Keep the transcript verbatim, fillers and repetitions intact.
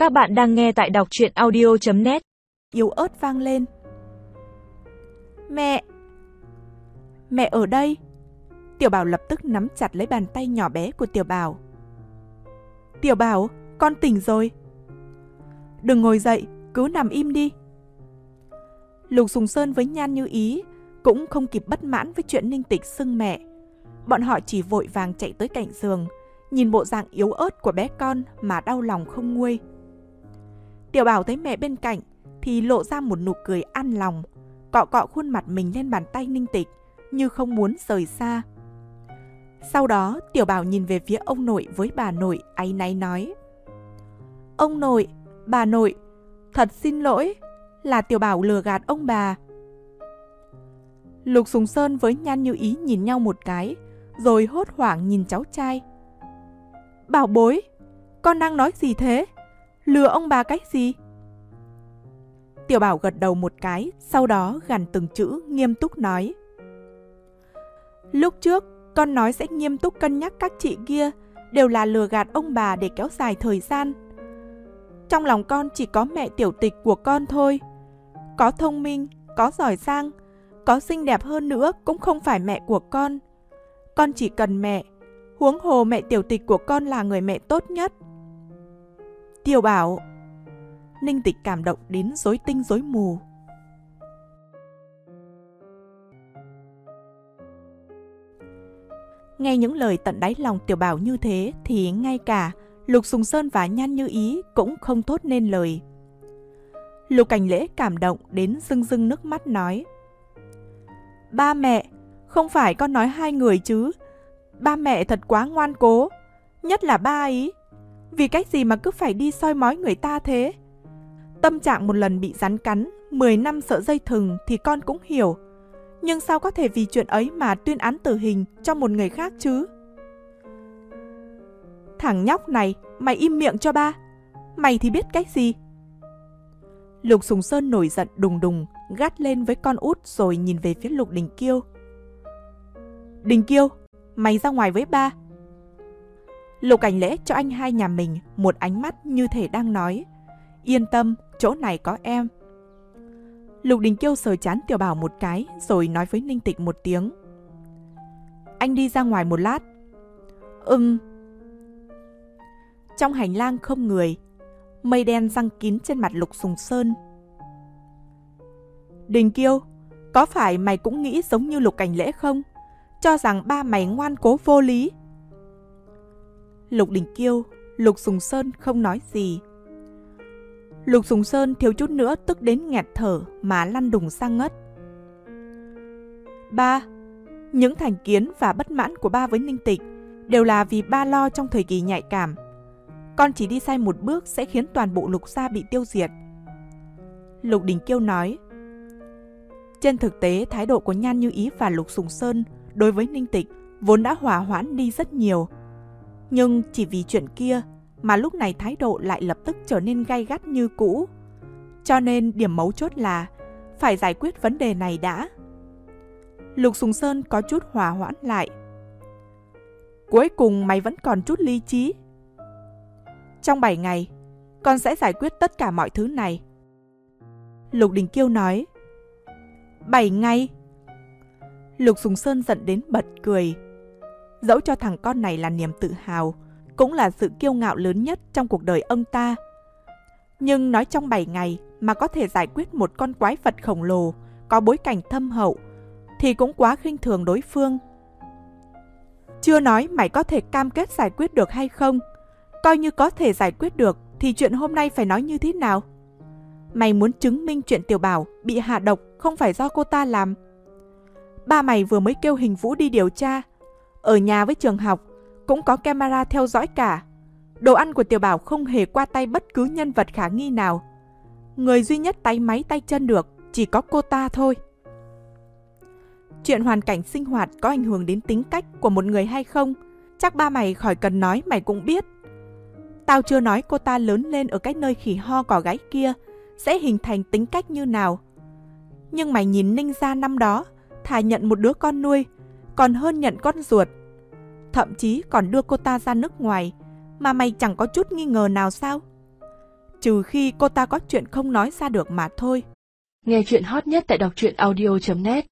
Các bạn đang nghe tại đọc truyện audio chấm net. Yếu ớt vang lên. Mẹ! Mẹ ở đây! Tiểu Bảo lập tức nắm chặt lấy bàn tay nhỏ bé của Tiểu Bảo. Tiểu Bảo, con tỉnh rồi. Đừng ngồi dậy, cứ nằm im đi. Lục Sùng Sơn với Nhan Như Ý cũng không kịp bất mãn với chuyện Ninh Tịch xưng mẹ. Bọn họ chỉ vội vàng chạy tới cạnh giường, nhìn bộ dạng yếu ớt của bé con mà đau lòng không nguôi. Tiểu Bảo thấy mẹ bên cạnh thì lộ ra một nụ cười an lòng, cọ cọ khuôn mặt mình lên bàn tay Ninh Tịch như không muốn rời xa. Sau đó Tiểu Bảo nhìn về phía ông nội với bà nội áy náy nói: Ông nội, bà nội, thật xin lỗi, là Tiểu Bảo lừa gạt ông bà. Lục Sùng Sơn với Nhan Như Ý nhìn nhau một cái, rồi hốt hoảng nhìn cháu trai. Bảo bối, con đang nói gì thế? Lừa ông bà cái gì? Tiểu Bảo gật đầu một cái, sau đó gằn từng chữ nghiêm túc nói: Lúc trước con nói sẽ nghiêm túc cân nhắc các chị kia đều là lừa gạt ông bà để kéo dài thời gian. Trong lòng con chỉ có mẹ Tiểu Tịch của con thôi. Có thông minh, có giỏi giang, có xinh đẹp hơn nữa cũng không phải mẹ của con. Con chỉ cần mẹ, huống hồ mẹ Tiểu Tịch của con là người mẹ tốt nhất. Tiểu Bảo! Ninh Tịch cảm động đến rối tinh rối mù. Nghe những lời tận đáy lòng Tiểu Bảo như thế thì ngay cả Lục Sùng Sơn và Nhan Như Ý cũng không thốt nên lời. Lục Cảnh Lễ cảm động đến rưng rưng nước mắt nói: Ba mẹ, không phải con nói hai người chứ. Ba mẹ thật quá ngoan cố, nhất là ba ấy. Vì cách gì mà cứ phải đi soi mói người ta thế? Tâm trạng một lần bị rắn cắn, mười năm sợ dây thừng thì con cũng hiểu. Nhưng sao có thể vì chuyện ấy mà tuyên án tử hình cho một người khác chứ? Thằng nhóc này, mày im miệng cho ba. Mày thì biết cách gì? Lục Sùng Sơn nổi giận đùng đùng, gắt lên với con út rồi nhìn về phía Lục Đình Kiêu. Đình Kiêu, mày ra ngoài với ba. Lục Cảnh Lễ cho anh hai nhà mình một ánh mắt như thể đang nói: Yên tâm, chỗ này có em. Lục Đình Kiêu sờ trán Tiểu Bảo một cái rồi nói với Ninh Tịch một tiếng: Anh đi ra ngoài một lát. Ừm. Trong hành lang không người, mây đen giăng kín trên mặt Lục Sùng Sơn. Đình Kiêu, có phải mày cũng nghĩ giống như Lục Cảnh Lễ không? Cho rằng ba mày ngoan cố vô lý. Lục Đình Kiêu, Lục Sùng Sơn không nói gì. Lục Sùng Sơn thiếu chút nữa tức đến nghẹt thở mà lăn đùng ra ngất. Ba, những thành kiến và bất mãn của ba với Ninh Tịch đều là vì ba lo trong thời kỳ nhạy cảm. Con chỉ đi sai một bước sẽ khiến toàn bộ Lục gia bị tiêu diệt. Lục Đình Kiêu nói. Trên thực tế, thái độ của Nhan Như Ý và Lục Sùng Sơn đối với Ninh Tịch vốn đã hòa hoãn đi rất nhiều. Nhưng chỉ vì chuyện kia mà lúc này thái độ lại lập tức trở nên gay gắt như cũ. Cho nên điểm mấu chốt là phải giải quyết vấn đề này đã. Lục Sùng Sơn có chút hòa hoãn lại. Cuối cùng mày vẫn còn chút lý trí. Trong bảy ngày, con sẽ giải quyết tất cả mọi thứ này. Lục Đình Kiêu nói. bảy ngày? Lục Sùng Sơn giận đến bật cười. Dẫu cho thằng con này là niềm tự hào, cũng là sự kiêu ngạo lớn nhất trong cuộc đời ông ta. Nhưng nói trong bảy ngày mà có thể giải quyết một con quái vật khổng lồ có bối cảnh thâm hậu thì cũng quá khinh thường đối phương. Chưa nói mày có thể cam kết giải quyết được hay không. Coi như có thể giải quyết được thì chuyện hôm nay phải nói như thế nào? Mày muốn chứng minh chuyện Tiểu Bảo bị hạ độc không phải do cô ta làm. Ba mày vừa mới kêu Hình Vũ đi điều tra. Ở nhà với trường học cũng có camera theo dõi cả. Đồ ăn của Tiểu Bảo không hề qua tay bất cứ nhân vật khả nghi nào. Người duy nhất tay máy tay chân được chỉ có cô ta thôi. Chuyện hoàn cảnh sinh hoạt có ảnh hưởng đến tính cách của một người hay không, chắc ba mày khỏi cần nói mày cũng biết. Tao chưa nói cô ta lớn lên ở cái nơi khỉ ho cỏ gáy kia sẽ hình thành tính cách như nào. Nhưng mày nhìn Ninh gia năm đó, thà nhận một đứa con nuôi còn hơn nhận con ruột. Thậm chí còn đưa cô ta ra nước ngoài mà mày chẳng có chút nghi ngờ nào sao? trừ khi cô ta có chuyện không nói ra được mà thôi. Nghe chuyện hot nhất tại đọc truyện audio chấm net.